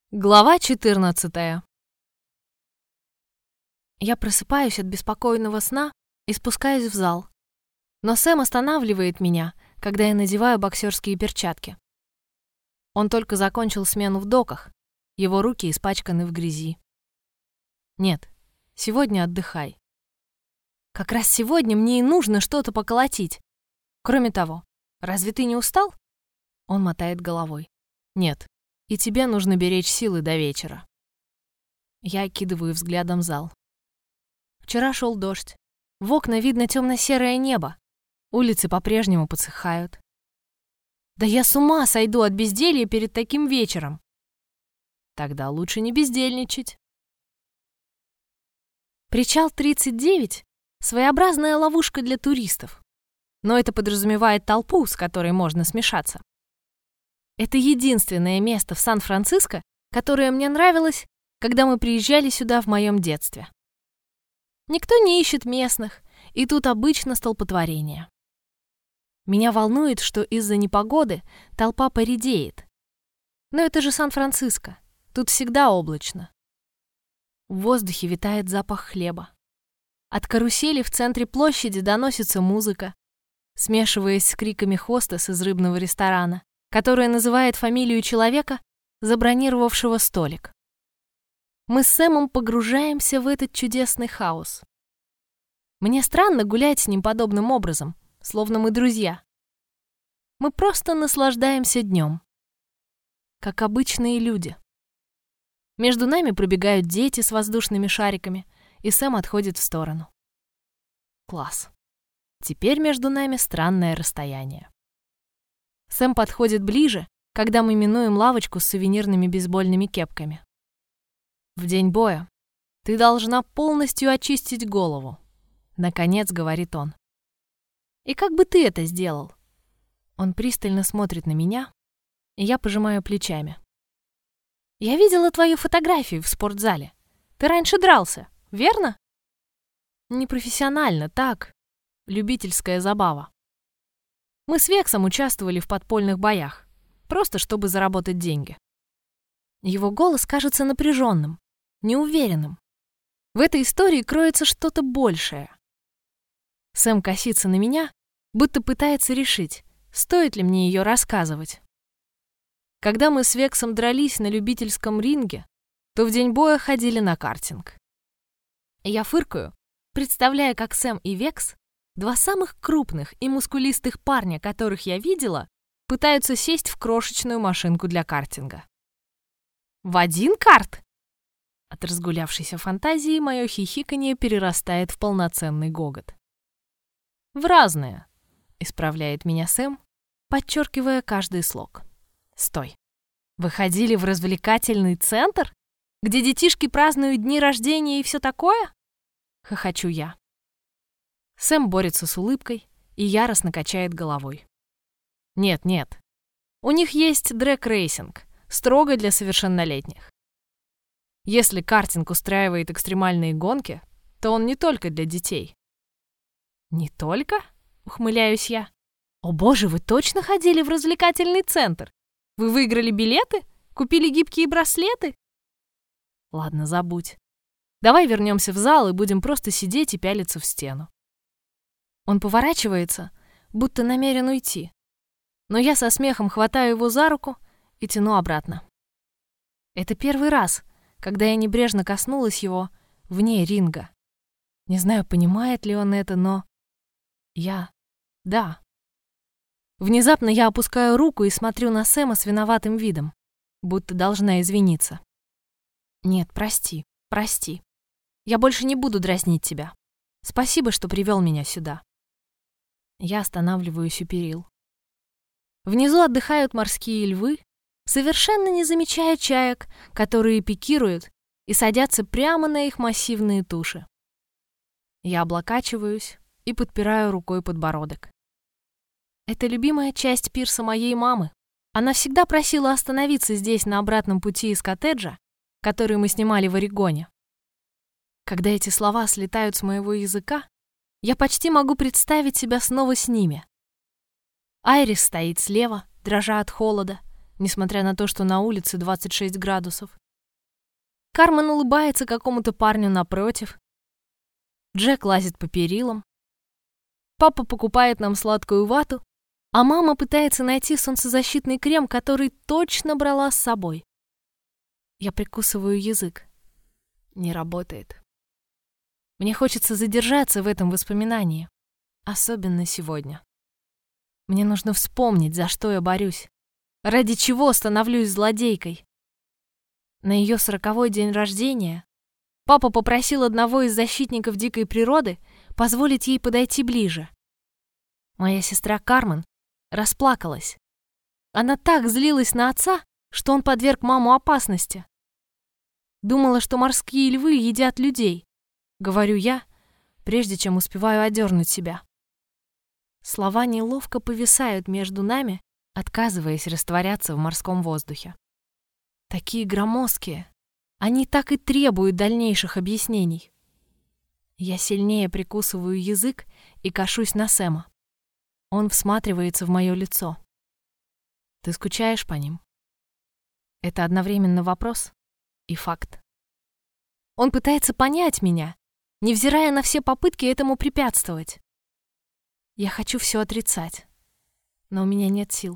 Глава 14. Я просыпаюсь от беспокойного сна и спускаюсь в зал. Но Сэм останавливает меня, когда я надеваю боксерские перчатки. Он только закончил смену в доках, его руки испачканы в грязи. Нет, сегодня отдыхай. Как раз сегодня мне и нужно что-то поколотить. Кроме того, разве ты не устал? Он мотает головой. Нет. И тебе нужно беречь силы до вечера. Я окидываю взглядом зал. Вчера шел дождь. В окна видно темно-серое небо. Улицы по-прежнему подсыхают. Да я с ума сойду от безделья перед таким вечером. Тогда лучше не бездельничать. Причал 39 — своеобразная ловушка для туристов. Но это подразумевает толпу, с которой можно смешаться. Это единственное место в Сан-Франциско, которое мне нравилось, когда мы приезжали сюда в моем детстве. Никто не ищет местных, и тут обычно столпотворение. Меня волнует, что из-за непогоды толпа поредеет. Но это же Сан-Франциско, тут всегда облачно. В воздухе витает запах хлеба. От карусели в центре площади доносится музыка, смешиваясь с криками хостес из рыбного ресторана, которая называет фамилию человека, забронировавшего столик. Мы с Сэмом погружаемся в этот чудесный хаос. Мне странно гулять с ним подобным образом, словно мы друзья. Мы просто наслаждаемся днем, как обычные люди. Между нами пробегают дети с воздушными шариками, и Сэм отходит в сторону. Класс. Теперь между нами странное расстояние. Сэм подходит ближе, когда мы минуем лавочку с сувенирными бейсбольными кепками. В день боя ты должна полностью очистить голову, наконец говорит он. И как бы ты это сделал? Он пристально смотрит на меня, и я пожимаю плечами. Я видела твою фотографию в спортзале. Ты раньше дрался, верно? Непрофессионально, так, любительская забава. Мы с Вексом участвовали в подпольных боях, просто чтобы заработать деньги. Его голос кажется напряженным, неуверенным. В этой истории кроется что-то большее. Сэм косится на меня, будто пытается решить, стоит ли мне ее рассказывать. Когда мы с Вексом дрались на любительском ринге, то в день боя ходили на картинг. Я фыркаю, представляя, как Сэм и Векс, два самых крупных и мускулистых парня, которых я видела, пытаются сесть в крошечную машинку для картинга. В один карт? От разгулявшейся фантазии мое хихиканье перерастает в полноценный гогот. В разные, исправляет меня Сэм, подчеркивая каждый слог. Стой. Вы ходили в развлекательный центр, где детишки празднуют дни рождения и все такое? Хохочу я. Сэм борется с улыбкой и яростно качает головой. Нет. У них есть дрэг-рейсинг, строго для совершеннолетних. Если картинг устраивает экстремальные гонки, то он не только для детей. Не только? Ухмыляюсь я. О боже, вы точно ходили в развлекательный центр? Вы выиграли билеты? Купили гибкие браслеты? Ладно, забудь. Давай вернемся в зал и будем просто сидеть и пялиться в стену. Он поворачивается, будто намерен уйти. Но я со смехом хватаю его за руку и тяну обратно. Это первый раз, когда я небрежно коснулась его вне ринга. Не знаю, понимает ли он это, но... Да. Внезапно я опускаю руку и смотрю на Сэма с виноватым видом, будто должна извиниться. Нет, прости. Я больше не буду дразнить тебя. Спасибо, что привел меня сюда. Я останавливаюсь у перил. Внизу отдыхают морские львы, совершенно не замечая чаек, которые пикируют и садятся прямо на их массивные туши. Я облокачиваюсь и подпираю рукой подбородок. Это любимая часть пирса моей мамы. Она всегда просила остановиться здесь на обратном пути из коттеджа, который мы снимали в Орегоне. Когда эти слова слетают с моего языка, я почти могу представить себя снова с ними. Айрис стоит слева, дрожа от холода, несмотря на то, что на улице 26 градусов. Кармен улыбается какому-то парню напротив. Джек лазит по перилам. Папа покупает нам сладкую вату, а мама пытается найти солнцезащитный крем, который точно брала с собой. Я прикусываю язык. Не работает. Мне хочется задержаться в этом воспоминании, особенно сегодня. Мне нужно вспомнить, за что я борюсь, ради чего становлюсь злодейкой. На ее 40-й день рождения папа попросил одного из защитников дикой природы позволить ей подойти ближе. Моя сестра Кармен расплакалась. Она так злилась на отца, что он подверг маму опасности. Думала, что морские львы едят людей, говорю я, прежде чем успеваю одернуть себя. Слова неловко повисают между нами, отказываясь растворяться в морском воздухе. Такие громоздкие, они так и требуют дальнейших объяснений. Я сильнее прикусываю язык и кашусь на Сэма. Он всматривается в мое лицо. Ты скучаешь по ним? Это одновременно вопрос и факт. Он пытается понять меня, невзирая на все попытки этому препятствовать. Я хочу все отрицать, но у меня нет сил.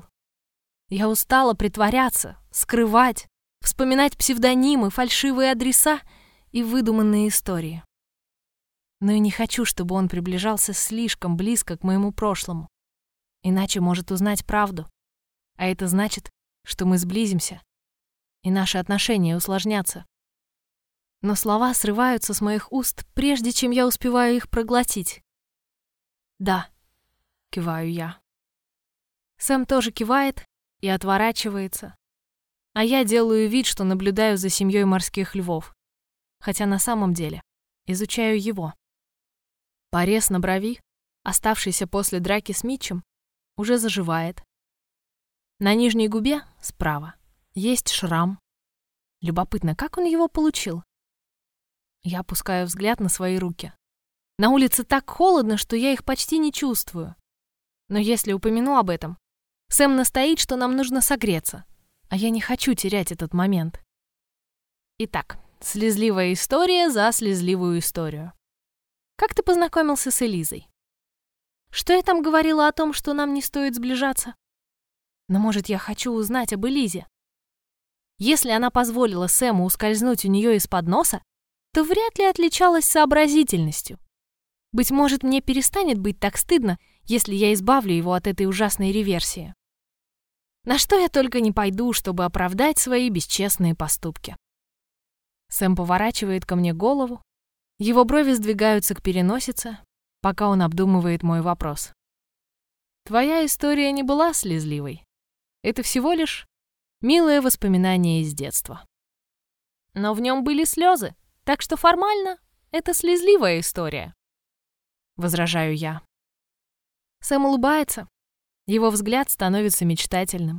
Я устала притворяться, скрывать, вспоминать псевдонимы, фальшивые адреса и выдуманные истории. Но и не хочу, чтобы он приближался слишком близко к моему прошлому. Иначе может узнать правду. А это значит, что мы сблизимся, и наши отношения усложнятся. Но слова срываются с моих уст, прежде чем я успеваю их проглотить. «Да», — киваю я. Сэм тоже кивает и отворачивается, а я делаю вид, что наблюдаю за семьей морских львов, хотя на самом деле изучаю его. Порез на брови, оставшийся после драки с Митчем, уже заживает. На нижней губе, справа, есть шрам. Любопытно, как он его получил? Я опускаю взгляд на свои руки. На улице так холодно, что я их почти не чувствую. Но если упомяну об этом, Сэм настоит, что нам нужно согреться, а я не хочу терять этот момент. Итак, слезливая история за слезливую историю. Как ты познакомился с Элизой? Что я там говорила о том, что нам не стоит сближаться? Но, может, я хочу узнать об Элизе? Если она позволила Сэму ускользнуть у нее из-под носа, то вряд ли отличалась сообразительностью. Быть может, мне перестанет быть так стыдно, если я избавлю его от этой ужасной реверсии. На что я только не пойду, чтобы оправдать свои бесчестные поступки. Сэм поворачивает ко мне голову, его брови сдвигаются к переносице, пока он обдумывает мой вопрос. Твоя история не была слезливой. Это всего лишь милое воспоминание из детства. Но в нем были слезы, так что формально это слезливая история. Возражаю я. Сэм улыбается, его взгляд становится мечтательным.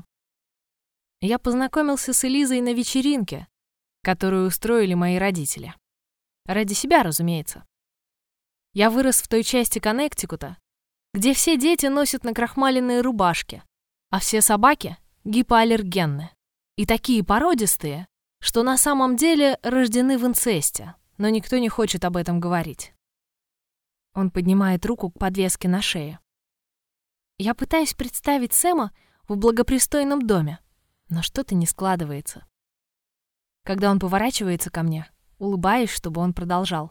Я познакомился с Элизой на вечеринке, которую устроили мои родители. Ради себя, разумеется. Я вырос в той части Коннектикута, где все дети носят накрахмаленные рубашки, а все собаки гипоаллергенны и такие породистые, что на самом деле рождены в инцесте, но никто не хочет об этом говорить. Он поднимает руку к подвеске на шее. Я пытаюсь представить Сэма в благопристойном доме, но что-то не складывается. Когда он поворачивается ко мне, улыбаюсь, чтобы он продолжал.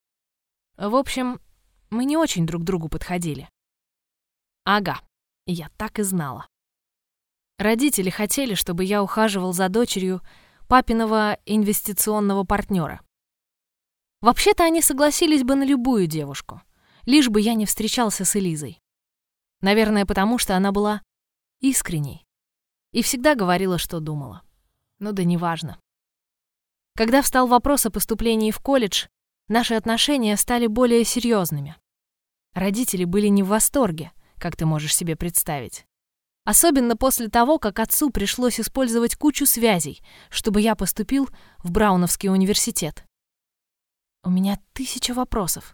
В общем, мы не очень друг другу подходили. Ага, я так и знала. Родители хотели, чтобы я ухаживал за дочерью папиного инвестиционного партнера. Вообще-то они согласились бы на любую девушку, лишь бы я не встречался с Элизой. Наверное, потому что она была искренней и всегда говорила, что думала. Ну да неважно. Когда встал вопрос о поступлении в колледж, наши отношения стали более серьезными. Родители были не в восторге, как ты можешь себе представить. Особенно после того, как отцу пришлось использовать кучу связей, чтобы я поступил в Брауновский университет. У меня 1000 вопросов.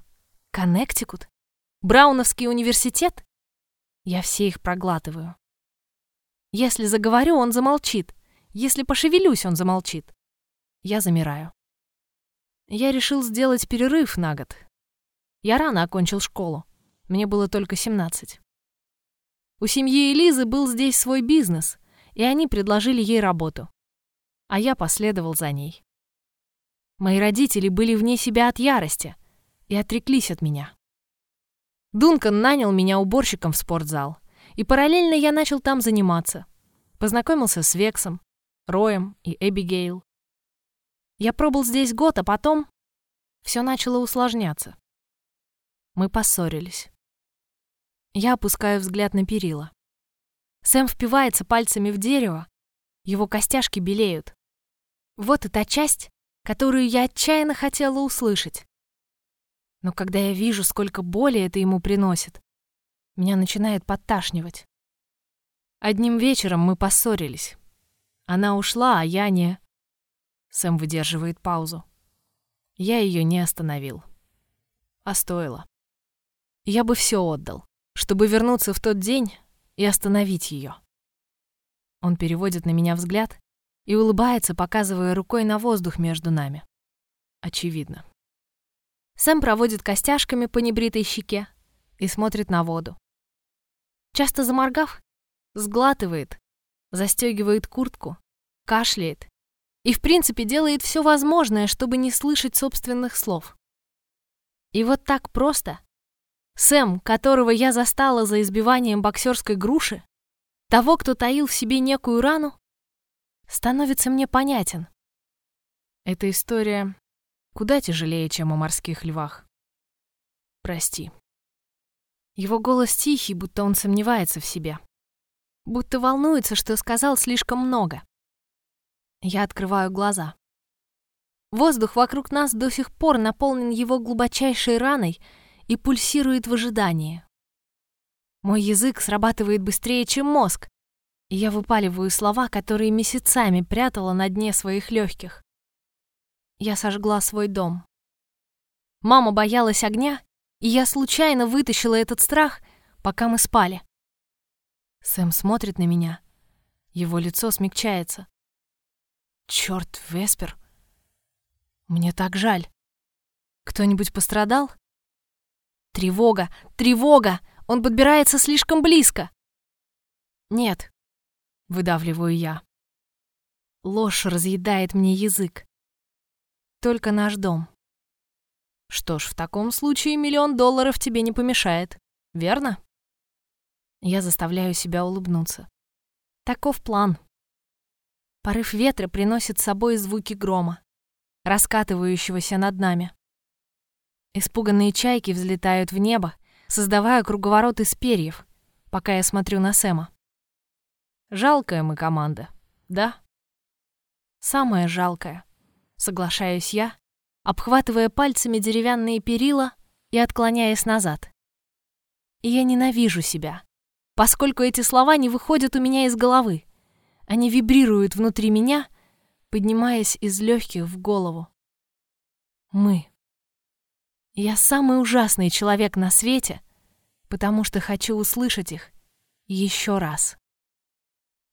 Коннектикут? Брауновский университет? Я все их проглатываю. Если заговорю, он замолчит. Если пошевелюсь, он замолчит. Я замираю. Я решил сделать перерыв на год. Я рано окончил школу. Мне было только 17. У семьи Элизы был здесь свой бизнес, и они предложили ей работу. А я последовал за ней. Мои родители были вне себя от ярости и отреклись от меня. Дункан нанял меня уборщиком в спортзал, и параллельно я начал там заниматься. Познакомился с Вексом, Роем и Эбигейл. Я пробыл здесь год, а потом все начало усложняться. Мы поссорились. Я опускаю взгляд на перила. Сэм впивается пальцами в дерево, его костяшки белеют. Вот и та часть, которую я отчаянно хотела услышать. Но когда я вижу, сколько боли это ему приносит, меня начинает подташнивать. Одним вечером мы поссорились. Она ушла, а я не... Сэм выдерживает паузу. Я ее не остановил. А стоило. Я бы все отдал, чтобы вернуться в тот день и остановить ее. Он переводит на меня взгляд и улыбается, показывая рукой на воздух между нами. Очевидно. Сэм проводит костяшками по небритой щеке и смотрит на воду. Часто заморгав, сглатывает, застегивает куртку, кашляет и, в принципе, делает все возможное, чтобы не слышать собственных слов. И вот так просто Сэм, которого я застала за избиванием боксерской груши, того, кто таил в себе некую рану, становится мне понятен. Эта история куда тяжелее, чем о морских львах. Прости. Его голос тихий, будто он сомневается в себе. Будто волнуется, что сказал слишком много. Я открываю глаза. Воздух вокруг нас до сих пор наполнен его глубочайшей раной и пульсирует в ожидании. Мой язык срабатывает быстрее, чем мозг, и я выпаливаю слова, которые месяцами прятала на дне своих легких. Я сожгла свой дом. Мама боялась огня, и я случайно вытащила этот страх, пока мы спали. Сэм смотрит на меня. Его лицо смягчается. Чёрт, Веспер. Мне так жаль. Кто-нибудь пострадал? Тревога! Тревога! Он подбирается слишком близко. Нет, выдавливаю я. Ложь разъедает мне язык. Только наш дом. Что ж, в таком случае $1 миллион тебе не помешает, верно? Я заставляю себя улыбнуться. Таков план. Порыв ветра приносит с собой звуки грома, раскатывающегося над нами. Испуганные чайки взлетают в небо, создавая круговорот из перьев, пока я смотрю на Сэма. Жалкая мы команда, да? Самая жалкая, соглашаюсь я, обхватывая пальцами деревянные перила и отклоняясь назад. И я ненавижу себя, поскольку эти слова не выходят у меня из головы. Они вибрируют внутри меня, поднимаясь из легких в голову. Мы. Я самый ужасный человек на свете, потому что хочу услышать их еще раз.